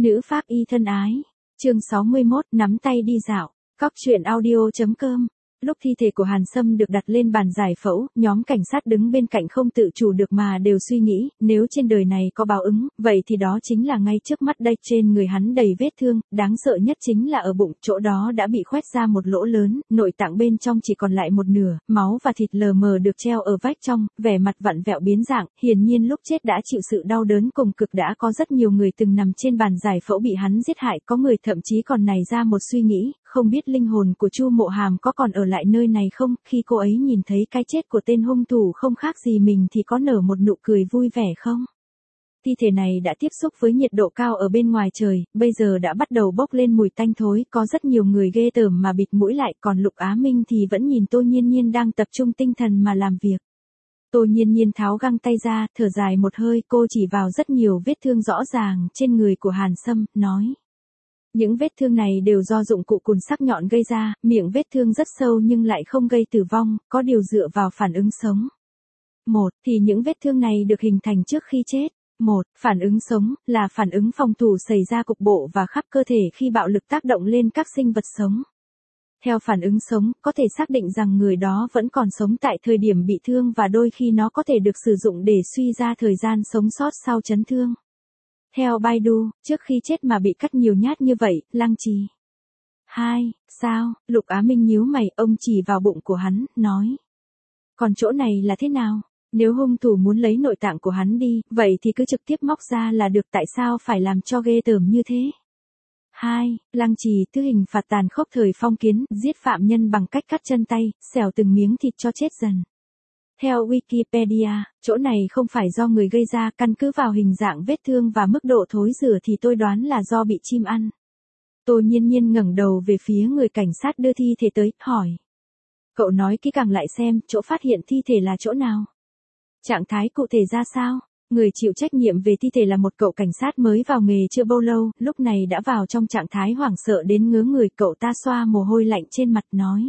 Nữ pháp y thân ái. Chương 61, nắm tay đi dạo. Cóc truyện audio.com. Lúc thi thể của Hàn Sâm được đặt lên bàn giải phẫu, nhóm cảnh sát đứng bên cạnh không tự chủ được mà đều suy nghĩ, nếu trên đời này có báo ứng, vậy thì đó chính là ngay trước mắt đây. Trên người hắn đầy vết thương, đáng sợ nhất chính là ở bụng, chỗ đó đã bị khoét ra một lỗ lớn, nội tạng bên trong chỉ còn lại một nửa, máu và thịt lờ mờ được treo ở vách trong, vẻ mặt vặn vẹo biến dạng, hiển nhiên lúc chết đã chịu sự đau đớn cùng cực. Đã có rất nhiều người từng nằm trên bàn giải phẫu bị hắn giết hại, có người thậm chí còn nảy ra một suy nghĩ, không biết linh hồn của Chu Mộ Hàm có còn ở lại nơi này không. Khi cô ấy nhìn thấy cái chết của tên hung thủ không khác gì mình thì có nở một nụ cười vui vẻ không? Thi thể này đã tiếp xúc với nhiệt độ cao ở bên ngoài trời, bây giờ đã bắt đầu bốc lên mùi tanh thối, có rất nhiều người ghê tởm mà bịt mũi lại, còn Lục Á Minh thì vẫn nhìn Tô Nhiên Nhiên đang tập trung tinh thần mà làm việc. Tô Nhiên Nhiên tháo găng tay ra, thở dài một hơi, cô chỉ vào rất nhiều vết thương rõ ràng trên người của Hàn Sâm, nói. Những vết thương này đều do dụng cụ cùn sắc nhọn gây ra, miệng vết thương rất sâu nhưng lại không gây tử vong, có điều dựa vào phản ứng sống. Thì những vết thương này được hình thành trước khi chết. Phản ứng sống, là phản ứng phòng thủ xảy ra cục bộ và khắp cơ thể khi bạo lực tác động lên các sinh vật sống. Theo phản ứng sống, có thể xác định rằng người đó vẫn còn sống tại thời điểm bị thương và đôi khi nó có thể được sử dụng để suy ra thời gian sống sót sau chấn thương. Theo Baidu, trước khi chết mà bị cắt nhiều nhát như vậy, lăng trì. Sao? Lục Á Minh nhíu mày, ông chỉ vào bụng của hắn, nói. Còn chỗ này là thế nào? Nếu hung thủ muốn lấy nội tạng của hắn đi, vậy thì cứ trực tiếp móc ra là được, tại sao phải làm cho ghê tởm như thế? Lăng trì, thứ hình phạt tàn khốc thời phong kiến, giết phạm nhân bằng cách cắt chân tay, xẻo từng miếng thịt cho chết dần. Theo Wikipedia, chỗ này không phải do người gây ra, căn cứ vào hình dạng vết thương và mức độ thối rữa thì tôi đoán là do bị chim ăn. Tô Nhiên Nhiên ngẩng đầu về phía người cảnh sát đưa thi thể tới, hỏi. Cậu nói kỹ càng lại xem, chỗ phát hiện thi thể là chỗ nào? Trạng thái cụ thể ra sao? Người chịu trách nhiệm về thi thể là một cậu cảnh sát mới vào nghề chưa bao lâu, lúc này đã vào trong trạng thái hoảng sợ đến ngớ người. Cậu ta xoa mồ hôi lạnh trên mặt, nói.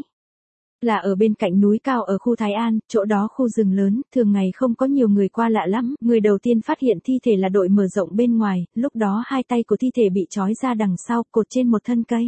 Là ở bên cạnh núi cao ở khu Thái An, chỗ đó khu rừng lớn, thường ngày không có nhiều người qua lạ lắm. Người đầu tiên phát hiện thi thể là đội mở rộng bên ngoài, lúc đó hai tay của thi thể bị trói ra đằng sau, cột trên một thân cây.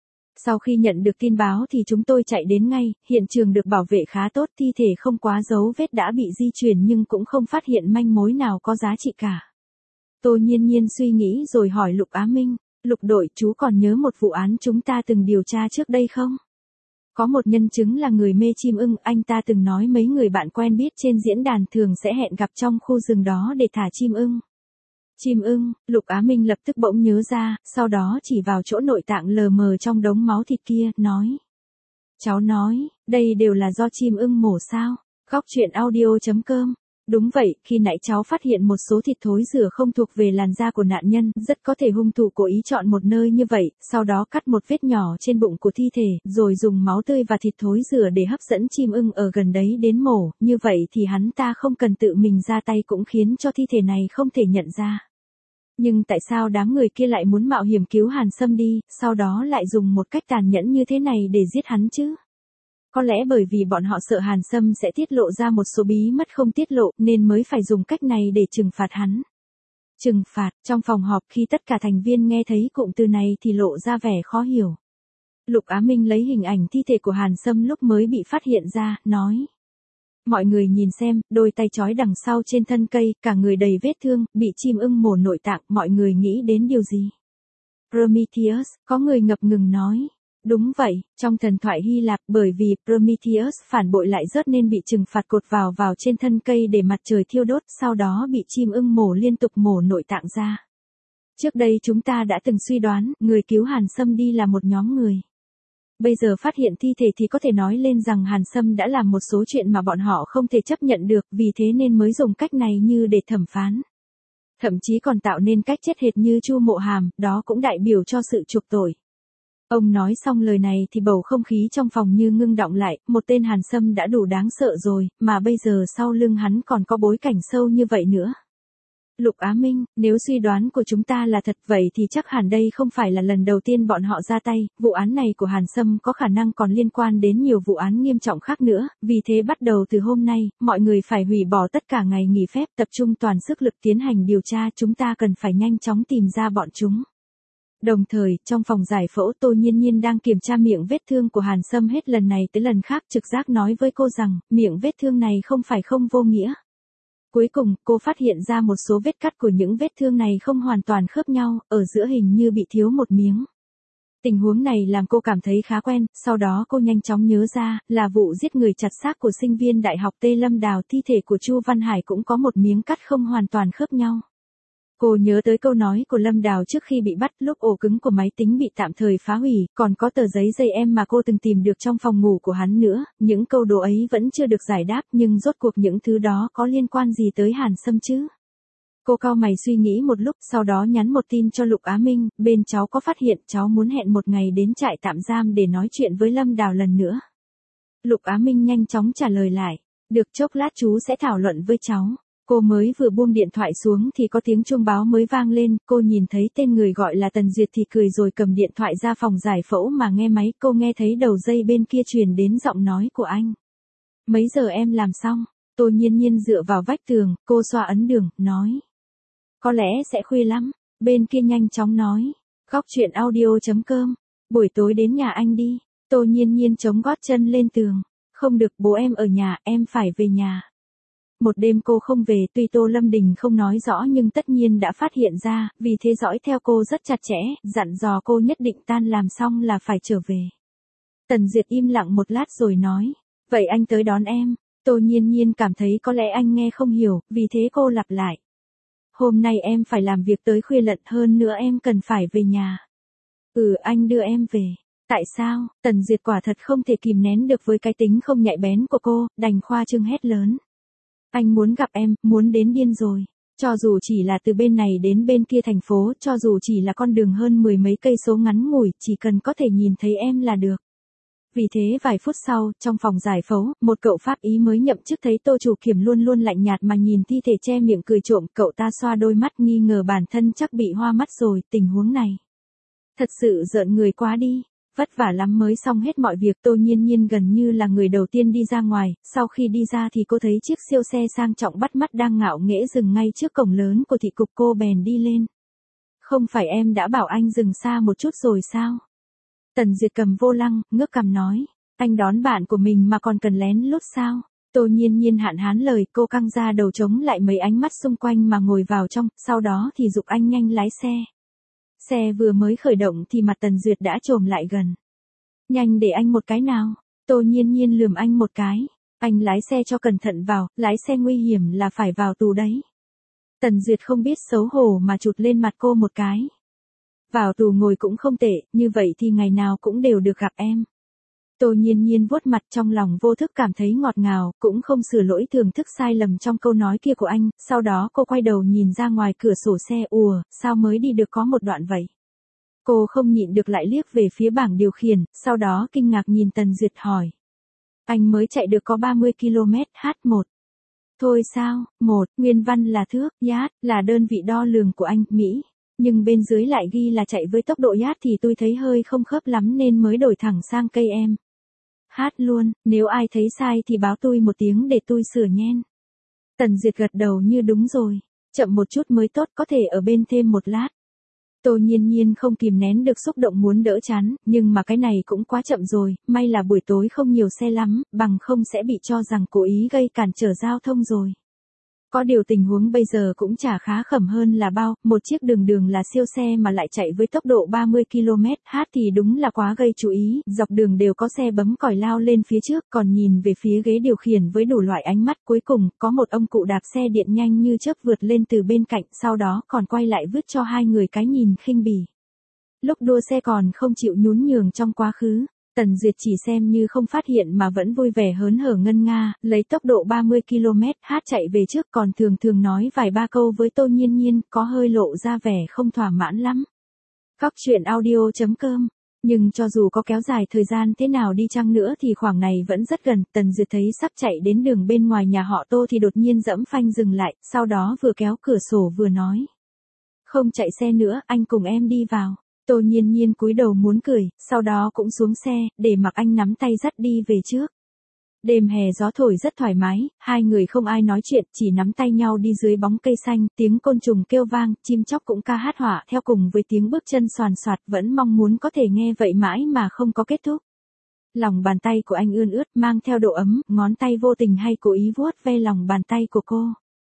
Sau khi nhận được tin báo thì chúng tôi chạy đến ngay, hiện trường được bảo vệ khá tốt, thi thể không quá dấu vết đã bị di chuyển nhưng cũng không phát hiện manh mối nào có giá trị cả. Tô Nhiên Nhiên suy nghĩ rồi hỏi Lục Á Minh, Lục đội, chú còn nhớ một vụ án chúng ta từng điều tra trước đây không? Có một nhân chứng là người mê chim ưng, anh ta từng nói mấy người bạn quen biết trên diễn đàn thường sẽ hẹn gặp trong khu rừng đó để thả chim ưng. Chim ưng, Lục Á Minh lập tức bỗng nhớ ra, sau đó chỉ vào chỗ nội tạng lờ mờ trong đống máu thịt kia, nói. Cháu nói, đây đều là do chim ưng mổ sao? Cóc truyện audio.com. Đúng vậy, khi nãy cháu phát hiện một số thịt thối rữa không thuộc về làn da của nạn nhân, rất có thể hung thủ cố ý chọn một nơi như vậy, sau đó cắt một vết nhỏ trên bụng của thi thể, rồi dùng máu tươi và thịt thối rữa để hấp dẫn chim ưng ở gần đấy đến mổ, như vậy thì hắn ta không cần tự mình ra tay cũng khiến cho thi thể này không thể nhận ra. Nhưng tại sao đám người kia lại muốn mạo hiểm cứu Hàn Sâm đi, sau đó lại dùng một cách tàn nhẫn như thế này để giết hắn chứ? Có lẽ bởi vì bọn họ sợ Hàn Sâm sẽ tiết lộ ra một số bí mật không tiết lộ nên mới phải dùng cách này để trừng phạt hắn. Trừng phạt, trong phòng họp khi tất cả thành viên nghe thấy cụm từ này thì lộ ra vẻ khó hiểu. Lục Á Minh lấy hình ảnh thi thể của Hàn Sâm lúc mới bị phát hiện ra, nói. Mọi người nhìn xem, đôi tay trói đằng sau trên thân cây, cả người đầy vết thương, bị chim ưng mổ nội tạng, mọi người nghĩ đến điều gì? Prometheus, có người ngập ngừng nói. Đúng vậy, trong thần thoại Hy Lạp, bởi vì Prometheus phản bội lại rớt nên bị trừng phạt cột vào trên thân cây để mặt trời thiêu đốt, sau đó bị chim ưng mổ liên tục mổ nội tạng ra. Trước đây chúng ta đã từng suy đoán, người cứu Hàn Sâm đi là một nhóm người. Bây giờ phát hiện thi thể thì có thể nói lên rằng Hàn Sâm đã làm một số chuyện mà bọn họ không thể chấp nhận được, vì thế nên mới dùng cách này như để thẩm phán. Thậm chí còn tạo nên cách chết hệt như Chu Mộ Hàm, đó cũng đại biểu cho sự chuộc tội. Ông nói xong lời này thì bầu không khí trong phòng như ngưng đọng lại, một tên Hàn Sâm đã đủ đáng sợ rồi, mà bây giờ sau lưng hắn còn có bối cảnh sâu như vậy nữa. Lục Á Minh, nếu suy đoán của chúng ta là thật vậy thì chắc hẳn đây không phải là lần đầu tiên bọn họ ra tay, vụ án này của Hàn Sâm có khả năng còn liên quan đến nhiều vụ án nghiêm trọng khác nữa, vì thế bắt đầu từ hôm nay, mọi người phải hủy bỏ tất cả ngày nghỉ phép, tập trung toàn sức lực tiến hành điều tra, chúng ta cần phải nhanh chóng tìm ra bọn chúng. Đồng thời, trong phòng giải phẫu Tô Nhiên Nhiên đang kiểm tra miệng vết thương của Hàn Sâm hết lần này tới lần khác trực giác nói với cô rằng, miệng vết thương này không phải không vô nghĩa. Cuối cùng, cô phát hiện ra một số vết cắt của những vết thương này không hoàn toàn khớp nhau, ở giữa hình như bị thiếu một miếng. Tình huống này làm cô cảm thấy khá quen, sau đó cô nhanh chóng nhớ ra, là vụ giết người chặt xác của sinh viên đại học Tê Lâm Đào, thi thể của Chu Văn Hải cũng có một miếng cắt không hoàn toàn khớp nhau. Cô nhớ tới câu nói của Lâm Đào trước khi bị bắt, lúc ổ cứng của máy tính bị tạm thời phá hủy, còn có tờ giấy dây em mà cô từng tìm được trong phòng ngủ của hắn nữa, những câu đố ấy vẫn chưa được giải đáp, nhưng rốt cuộc những thứ đó có liên quan gì tới Hàn Sâm chứ? Cô cau mày suy nghĩ một lúc, sau đó nhắn một tin cho Lục Á Minh, bên cháu có phát hiện cháu muốn hẹn một ngày đến trại tạm giam để nói chuyện với Lâm Đào lần nữa. Lục Á Minh nhanh chóng trả lời lại, được, chốc lát chú sẽ thảo luận với cháu. Cô mới vừa buông điện thoại xuống thì có tiếng chuông báo mới vang lên, cô nhìn thấy tên người gọi là Tần Duyệt thì cười rồi cầm điện thoại ra phòng giải phẫu mà nghe máy, cô nghe thấy đầu dây bên kia truyền đến giọng nói của anh. Mấy giờ em làm xong? Tô Nhiên Nhiên dựa vào vách tường, cô xoa ấn đường, nói. Có lẽ sẽ khuya lắm, bên kia nhanh chóng nói. Góc chuyện audio.com, buổi tối đến nhà anh đi. Tô Nhiên Nhiên chống gót chân lên tường. Không được, bố em ở nhà, em phải về nhà. Một đêm cô không về, tuy Tô Lâm Đình không nói rõ nhưng tất nhiên đã phát hiện ra, vì thế dõi theo cô rất chặt chẽ, dặn dò cô nhất định tan làm xong là phải trở về. Tần Duyệt im lặng một lát rồi nói, vậy anh tới đón em. Tô Nhiên Nhiên cảm thấy có lẽ anh nghe không hiểu, vì thế cô lặp lại. Hôm nay em phải làm việc tới khuya lận, hơn nữa em cần phải về nhà. Anh đưa em về. Tại sao? Tần Duyệt quả thật không thể kìm nén được với cái tính không nhạy bén của cô, đành khoa trương hét lớn. Anh muốn gặp em, muốn đến điên rồi. Cho dù chỉ là từ bên này đến bên kia thành phố, cho dù chỉ là con đường hơn 10 mấy cây số ngắn ngủi, chỉ cần có thể nhìn thấy em là được. Vì thế vài phút sau, trong phòng giải phẫu, một cậu pháp y mới nhậm chức thấy Tô chủ kiểm luôn luôn lạnh nhạt mà nhìn thi thể che miệng cười trộm, cậu ta xoa đôi mắt nghi ngờ bản thân chắc bị hoa mắt rồi, tình huống này. Thật sự rợn người quá đi. Vất vả lắm mới xong hết mọi việc. Tô Nhiên Nhiên gần như là người đầu tiên đi ra ngoài, sau khi đi ra thì cô thấy chiếc siêu xe sang trọng bắt mắt đang ngạo nghễ dừng ngay trước cổng lớn của thị cục, cô bèn đi lên. Không phải em đã bảo anh dừng xa một chút rồi sao? Tần Duyệt cầm vô lăng, ngước cằm nói, anh đón bạn của mình mà còn cần lén lút sao? Tô Nhiên Nhiên hạn hán lời, cô căng ra đầu chống lại mấy ánh mắt xung quanh mà ngồi vào trong, sau đó thì giục anh nhanh lái xe. Xe vừa mới khởi động thì mặt Tần Duyệt đã chồm lại gần. Nhanh để anh một cái nào. Tô Nhiên Nhiên lườm anh một cái. Anh lái xe cho cẩn thận vào, lái xe nguy hiểm là phải vào tù đấy. Tần Duyệt không biết xấu hổ mà chụt lên mặt cô một cái. Vào tù ngồi cũng không tệ, như vậy thì ngày nào cũng đều được gặp em. Tô Nhiên Nhiên vuốt mặt, trong lòng vô thức cảm thấy ngọt ngào, cũng không sửa lỗi thưởng thức sai lầm trong câu nói kia của anh, sau đó cô quay đầu nhìn ra ngoài cửa sổ xe, sao mới đi được có một đoạn vậy? Cô không nhịn được lại liếc về phía bảng điều khiển, sau đó kinh ngạc nhìn Tần Duyệt hỏi. Anh mới chạy được có 30 km h1. Thôi sao, nguyên văn là thước, yard, là đơn vị đo lường của anh, Mỹ. Nhưng bên dưới lại ghi là chạy với tốc độ yard thì tôi thấy hơi không khớp lắm nên mới đổi thẳng sang cây em. Hát luôn, nếu ai thấy sai thì báo tôi một tiếng để tôi sửa nhen. Tần Duyệt gật đầu như đúng rồi. Chậm một chút mới tốt, có thể ở bên thêm một lát. Tô Nhiên Nhiên không kìm nén được xúc động muốn đỡ chán, nhưng mà cái này cũng quá chậm rồi, may là buổi tối không nhiều xe lắm, bằng không sẽ bị cho rằng cố ý gây cản trở giao thông rồi. Có điều tình huống bây giờ cũng chả khá khẩm hơn là bao, một chiếc đường là siêu xe mà lại chạy với tốc độ 30 km/h thì đúng là quá gây chú ý, dọc đường đều có xe bấm còi lao lên phía trước, còn nhìn về phía ghế điều khiển với đủ loại ánh mắt, cuối cùng, có một ông cụ đạp xe điện nhanh như chớp vượt lên từ bên cạnh, sau đó còn quay lại vứt cho hai người cái nhìn khinh bỉ. Lúc đua xe còn không chịu nhún nhường trong quá khứ. Tần Duyệt chỉ xem như không phát hiện mà vẫn vui vẻ hớn hở ngân nga, lấy tốc độ 30 km/h chạy về trước, còn thường nói vài ba câu với Tô Nhiên Nhiên, có hơi lộ ra vẻ không thỏa mãn lắm. Góc chuyện audio.com. Nhưng cho dù có kéo dài thời gian thế nào đi chăng nữa thì khoảng này vẫn rất gần, Tần Duyệt thấy sắp chạy đến đường bên ngoài nhà họ Tô thì đột nhiên giẫm phanh dừng lại, sau đó vừa kéo cửa sổ vừa nói. Không chạy xe nữa, anh cùng em đi vào. Tô Nhiên Nhiên cúi đầu muốn cười, sau đó cũng xuống xe, để mặc anh nắm tay dắt đi về trước. Đêm hè gió thổi rất thoải mái, hai người không ai nói chuyện, chỉ nắm tay nhau đi dưới bóng cây xanh, tiếng côn trùng kêu vang, chim chóc cũng ca hát họa theo cùng với tiếng bước chân xoàn xoạt, vẫn mong muốn có thể nghe vậy mãi mà không có kết thúc. Lòng bàn tay của anh ươn ướt mang theo độ ấm, ngón tay vô tình hay cố ý vuốt ve lòng bàn tay của cô.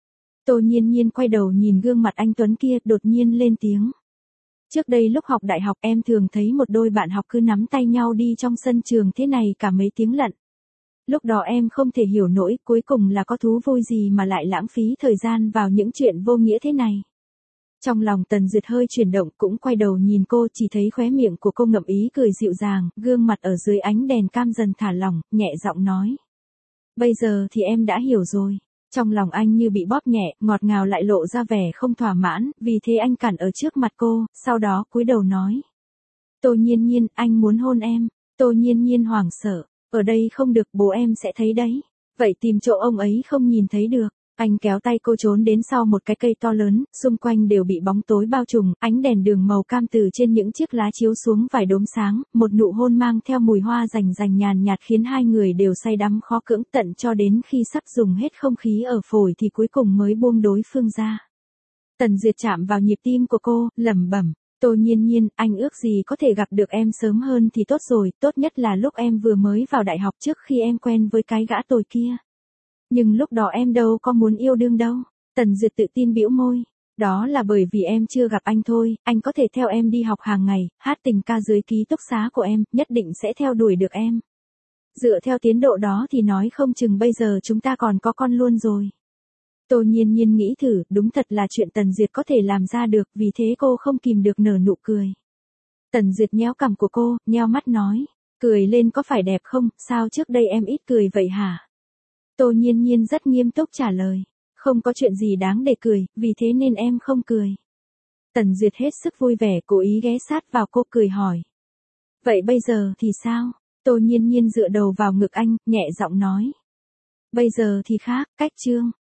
Tô Nhiên Nhiên quay đầu nhìn gương mặt anh tuấn kia, đột nhiên lên tiếng. Trước đây lúc học đại học em thường thấy một đôi bạn học cứ nắm tay nhau đi trong sân trường thế này cả mấy tiếng lận. Lúc đó em không thể hiểu nổi, cuối cùng là có thú vui gì mà lại lãng phí thời gian vào những chuyện vô nghĩa thế này. Trong lòng Tần Duyệt hơi chuyển động, cũng quay đầu nhìn cô, chỉ thấy khóe miệng của cô ngậm ý cười dịu dàng, gương mặt ở dưới ánh đèn cam dần thả lỏng, nhẹ giọng nói. Bây giờ thì em đã hiểu rồi. Trong lòng anh như bị bóp nhẹ, ngọt ngào lại lộ ra vẻ không thỏa mãn, vì thế anh cản ở trước mặt cô, sau đó cúi đầu nói. Tô Nhiên Nhiên, anh muốn hôn em. Tô Nhiên Nhiên hoảng sợ. Ở đây không được, bố em sẽ thấy đấy. Vậy tìm chỗ ông ấy không nhìn thấy được. Anh kéo tay cô trốn đến sau một cái cây to lớn, xung quanh đều bị bóng tối bao trùm, ánh đèn đường màu cam từ trên những chiếc lá chiếu xuống vài đốm sáng, một nụ hôn mang theo mùi hoa rành rành nhàn nhạt khiến hai người đều say đắm khó cưỡng, tận cho đến khi sắp dùng hết không khí ở phổi thì cuối cùng mới buông đối phương ra. Tần Duyệt chạm vào nhịp tim của cô, lẩm bẩm. Tô Nhiên Nhiên, anh ước gì có thể gặp được em sớm hơn thì tốt rồi, tốt nhất là lúc em vừa mới vào đại học trước khi em quen với cái gã tồi kia. Nhưng lúc đó em đâu có muốn yêu đương đâu. Tần Duyệt tự tin bĩu môi. Đó là bởi vì em chưa gặp anh thôi, anh có thể theo em đi học hàng ngày, hát tình ca dưới ký túc xá của em, nhất định sẽ theo đuổi được em. Dựa theo tiến độ đó thì nói không chừng bây giờ chúng ta còn có con luôn rồi. Tô Nhiên Nhiên nghĩ thử, đúng thật là chuyện Tần Duyệt có thể làm ra được, vì thế cô không kìm được nở nụ cười. Tần Duyệt nhéo cằm của cô, nheo mắt nói. Cười lên có phải đẹp không, sao trước đây em ít cười vậy hả? Tô Nhiên Nhiên rất nghiêm túc trả lời. Không có chuyện gì đáng để cười, vì thế nên em không cười. Tần Duyệt hết sức vui vẻ, cố ý ghé sát vào cô cười hỏi. Vậy bây giờ thì sao? Tô Nhiên Nhiên dựa đầu vào ngực anh, nhẹ giọng nói. Bây giờ thì khác, cách chương.